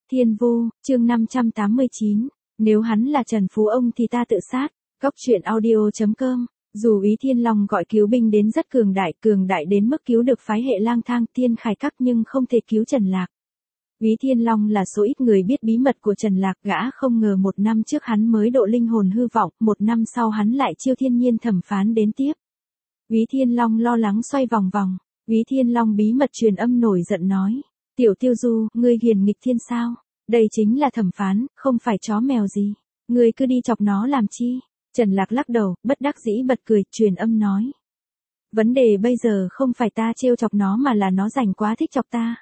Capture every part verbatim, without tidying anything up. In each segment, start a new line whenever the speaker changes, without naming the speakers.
Thiên Vu, chương năm trăm tám mươi chín, nếu hắn là Trần Phú Ông thì ta tự sát. Góc truyện audio chấm com. Dù Úy Thiên Long gọi cứu binh đến rất cường đại, cường đại đến mức cứu được phái hệ Lang Thang Thiên Khải Các nhưng không thể cứu Trần Lạc. Úy Thiên Long là số ít người biết bí mật của Trần Lạc, gã không ngờ một năm trước hắn mới độ linh hồn hư vọng, một năm sau hắn lại chiêu thiên nhiên thẩm phán đến tiếp. Úy Thiên Long lo lắng xoay vòng vòng, Úy Thiên Long bí mật truyền âm nổi giận nói, Tiểu Tiêu Du, ngươi hiền nghịch thiên sao? Đây chính là thẩm phán, không phải chó mèo gì. Ngươi cứ đi chọc nó làm chi? Trần Lạc lắc đầu, bất đắc dĩ bật cười, truyền âm nói. Vấn đề bây giờ không phải ta trêu chọc nó mà là nó rảnh quá thích chọc ta.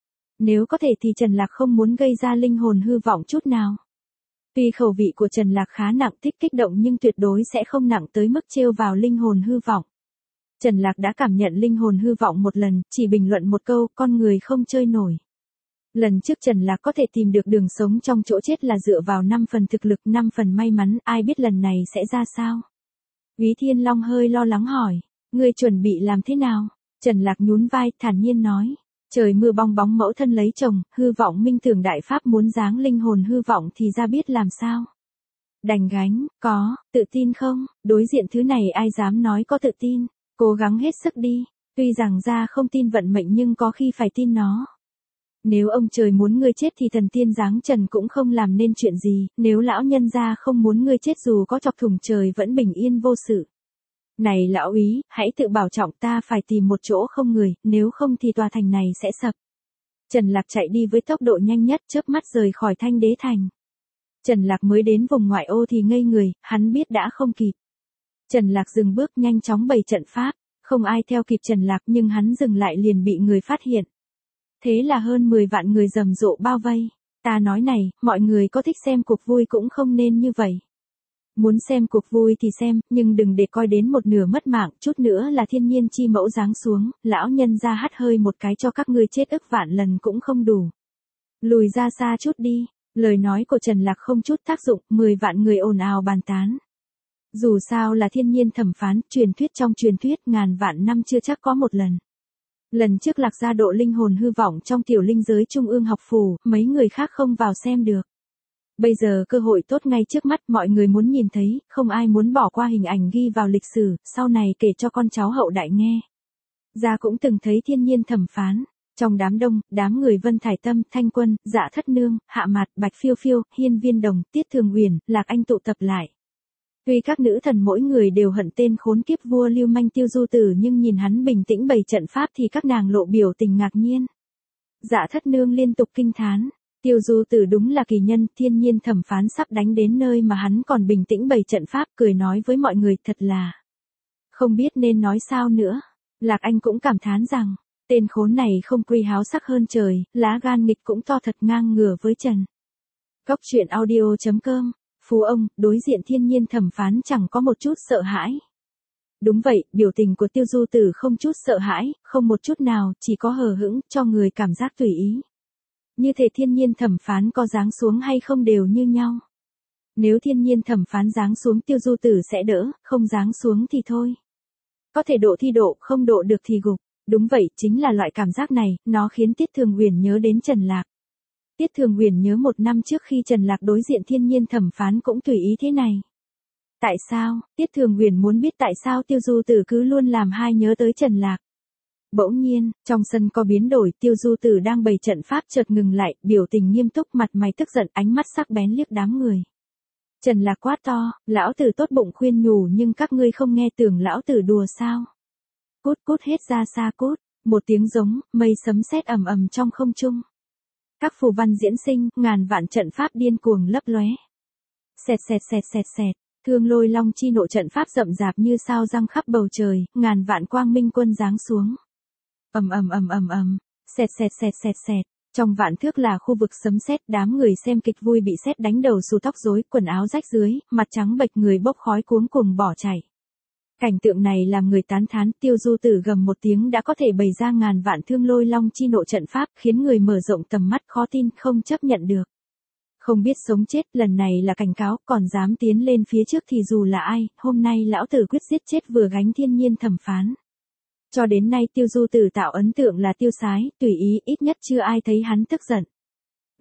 Nếu có thể thì Trần Lạc không muốn gây ra linh hồn hư vọng chút nào. Tuy khẩu vị của Trần Lạc khá nặng, thích kích động nhưng tuyệt đối sẽ không nặng tới mức trêu vào linh hồn hư vọng. Trần Lạc đã cảm nhận linh hồn hư vọng một lần, chỉ bình luận một câu, con người không chơi nổi. Lần trước Trần Lạc có thể tìm được đường sống trong chỗ chết là dựa vào năm phần thực lực, năm phần may mắn, ai biết lần này sẽ ra sao. Úy Thiên Long hơi lo lắng hỏi, ngươi chuẩn bị làm thế nào? Trần Lạc nhún vai, thản nhiên nói, trời mưa bong bóng mẫu thân lấy chồng, hư vọng minh tưởng đại pháp muốn giáng linh hồn hư vọng thì ra biết làm sao. Đành gánh, có, tự tin không? Đối diện thứ này ai dám nói có tự tin, cố gắng hết sức đi, tuy rằng ra không tin vận mệnh nhưng có khi phải tin nó. Nếu ông trời muốn ngươi chết thì thần tiên giáng trần cũng không làm nên chuyện gì, nếu lão nhân gia không muốn ngươi chết dù có chọc thủng trời vẫn bình yên vô sự. Này lão Úy, hãy tự bảo trọng, ta phải tìm một chỗ không người, nếu không thì tòa thành này sẽ sập. Trần Lạc chạy đi với tốc độ nhanh nhất, chớp mắt rời khỏi Thanh Đế Thành. Trần Lạc mới đến vùng ngoại ô thì ngây người, hắn biết đã không kịp. Trần Lạc dừng bước nhanh chóng bày trận pháp, không ai theo kịp Trần Lạc nhưng hắn dừng lại liền bị người phát hiện. Thế là hơn mười vạn người rầm rộ bao vây. Ta nói này, mọi người có thích xem cuộc vui cũng không nên như vậy. Muốn xem cuộc vui thì xem, nhưng đừng để coi đến một nửa mất mạng, chút nữa là thiên nhiên chi mẫu giáng xuống, lão nhân ra hắt hơi một cái cho các ngươi chết ức vạn lần cũng không đủ. Lùi ra xa chút đi, lời nói của Trần Lạc không chút tác dụng, mười vạn người ồn ào bàn tán. Dù sao là thiên nhiên thẩm phán, truyền thuyết trong truyền thuyết ngàn vạn năm chưa chắc có một lần. Lần trước Lạc gia độ linh hồn hư vọng trong tiểu linh giới trung ương học phủ, mấy người khác không vào xem được. Bây giờ cơ hội tốt ngay trước mắt, mọi người muốn nhìn thấy, không ai muốn bỏ qua hình ảnh ghi vào lịch sử, sau này kể cho con cháu hậu đại nghe. Gia cũng từng thấy thiên nhiên thẩm phán. Trong đám đông, đám người Vân Thải Tâm, Thanh Quân, Dạ Thất Nương, Hạ Mạt, Bạch Phiêu Phiêu, Hiên Viên Đồng, Tiết Thường Uyển, Lạc Anh tụ tập lại. Tuy các nữ thần mỗi người đều hận tên khốn kiếp vua lưu manh Tiêu Du Tử nhưng nhìn hắn bình tĩnh bày trận pháp thì các nàng lộ biểu tình ngạc nhiên. Dạ Thất Nương liên tục kinh thán, Tiêu Du Tử đúng là kỳ nhân, thiên nhiên thẩm phán sắp đánh đến nơi mà hắn còn bình tĩnh bày trận pháp, cười nói với mọi người thật là không biết nên nói sao nữa. Lạc Anh cũng cảm thán rằng, tên khốn này không quy háo sắc hơn trời, lá gan nghịch cũng to thật, ngang ngửa với Trần. Góc truyện audio chấm com. Phú ông, đối diện thiên nhiên thẩm phán chẳng có một chút sợ hãi. Đúng vậy, biểu tình của Tiêu Du Tử không chút sợ hãi, không một chút nào, chỉ có hờ hững, cho người cảm giác tùy ý. Như thể thiên nhiên thẩm phán có giáng xuống hay không đều như nhau. Nếu thiên nhiên thẩm phán giáng xuống Tiêu Du Tử sẽ đỡ, không giáng xuống thì thôi. Có thể độ thì độ, không độ được thì gục. Đúng vậy, chính là loại cảm giác này, nó khiến Tiết Thường Uyển nhớ đến Trần Lạc. Tiết Thường Uyển nhớ một năm trước khi Trần Lạc đối diện thiên nhiên thẩm phán cũng tùy ý thế này. Tại sao? Tiết Thường Uyển muốn biết tại sao Tiêu Du Tử cứ luôn làm hai nhớ tới Trần Lạc. Bỗng nhiên, trong sân có biến đổi, Tiêu Du Tử đang bày trận pháp chợt ngừng lại, biểu tình nghiêm túc, mặt mày tức giận, ánh mắt sắc bén liếc đám người. Trần Lạc quát to, lão tử tốt bụng khuyên nhủ nhưng các ngươi không nghe, tưởng lão tử đùa sao? Cút cút hết ra xa cút, một tiếng giống, mây sấm sét ầm ầm trong không trung. Các phù văn diễn sinh, ngàn vạn trận pháp điên cuồng lấp lóe. Xẹt xẹt xẹt xẹt xẹt, Thương Lôi Long chi nộ trận pháp rậm rạp như sao răng khắp bầu trời, ngàn vạn quang minh quân giáng xuống. Ầm ầm ầm ầm ầm, xẹt xẹt xẹt xẹt xẹt, trong vạn thước là khu vực sấm sét, đám người xem kịch vui bị sét đánh đầu xù tóc rối, quần áo rách rưới, mặt trắng bệch, người bốc khói cuống cuồng bỏ chạy. Cảnh tượng này làm người tán thán, Tiêu Du Tử gầm một tiếng đã có thể bày ra ngàn vạn Thương Lôi Long chi nộ trận pháp, khiến người mở rộng tầm mắt, khó tin, không chấp nhận được. Không biết sống chết, lần này là cảnh cáo, còn dám tiến lên phía trước thì dù là ai, hôm nay lão tử quyết giết chết vừa gánh thiên nhiên thẩm phán. Cho đến nay Tiêu Du Tử tạo ấn tượng là tiêu sái, tùy ý, ít nhất chưa ai thấy hắn tức giận.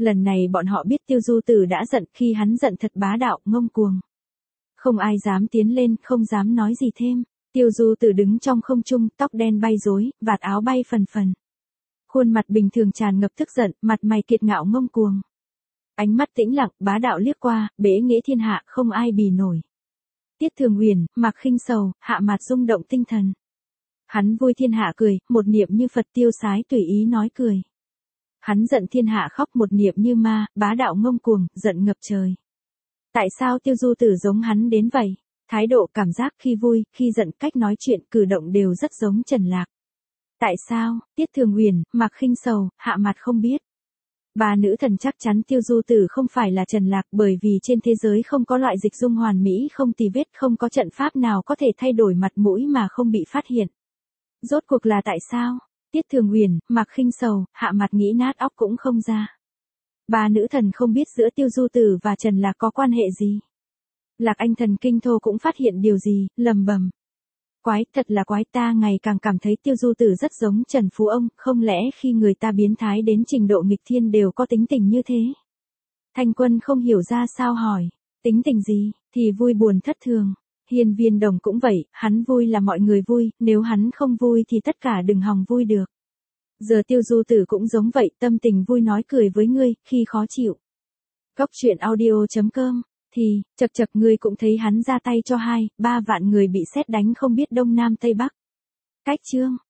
Lần này bọn họ biết Tiêu Du Tử đã giận, khi hắn giận thật bá đạo, ngông cuồng. Không ai dám tiến lên, không dám nói gì thêm. Tiêu Du Tử đứng trong không trung, tóc đen bay rối, vạt áo bay phần phần. Khuôn mặt bình thường tràn ngập tức giận, mặt mày kiệt ngạo ngông cuồng. Ánh mắt tĩnh lặng, bá đạo liếc qua, bế nghĩa thiên hạ, không ai bì nổi. Tiết Thường Uyển, Mạc Khinh Sầu, Hạ Mạt rung động tinh thần. Hắn vui thiên hạ cười, một niệm như Phật tiêu sái tùy ý nói cười. Hắn giận thiên hạ khóc, một niệm như ma, bá đạo ngông cuồng, giận ngập trời. Tại sao Tiêu Du Tử giống hắn đến vậy? Thái độ, cảm giác khi vui, khi giận, cách nói chuyện, cử động đều rất giống Trần Lạc. Tại sao? Tiết Thường Uyển, Mạc Khinh Sầu, Hạ Mạt không biết. Ba nữ thần chắc chắn Tiêu Du Tử không phải là Trần Lạc, bởi vì trên thế giới không có loại dịch dung hoàn mỹ không tì vết, không có trận pháp nào có thể thay đổi mặt mũi mà không bị phát hiện. Rốt cuộc là tại sao? Tiết Thường Uyển, Mạc Khinh Sầu, Hạ Mạt nghĩ nát óc cũng không ra. Ba nữ thần không biết giữa Tiêu Du Tử và Trần Lạc có quan hệ gì. Lạc Anh thần kinh thô cũng phát hiện điều gì, lầm bầm. Quái, thật là quái, ta ngày càng cảm thấy Tiêu Du Tử rất giống Trần Phú Ông, không lẽ khi người ta biến thái đến trình độ nghịch thiên đều có tính tình như thế? Thanh Quân không hiểu ra sao hỏi, tính tình gì, thì vui buồn thất thường. Hiên Viên Đồng cũng vậy, hắn vui là mọi người vui, nếu hắn không vui thì tất cả đừng hòng vui được. Giờ Tiêu Du Tử cũng giống vậy, tâm tình vui nói cười với ngươi, khi khó chịu. Góc truyện audio chấm com, thì, chật chật ngươi cũng thấy hắn ra tay cho hai, ba vạn người bị sét đánh không biết đông nam tây bắc. Cách chương.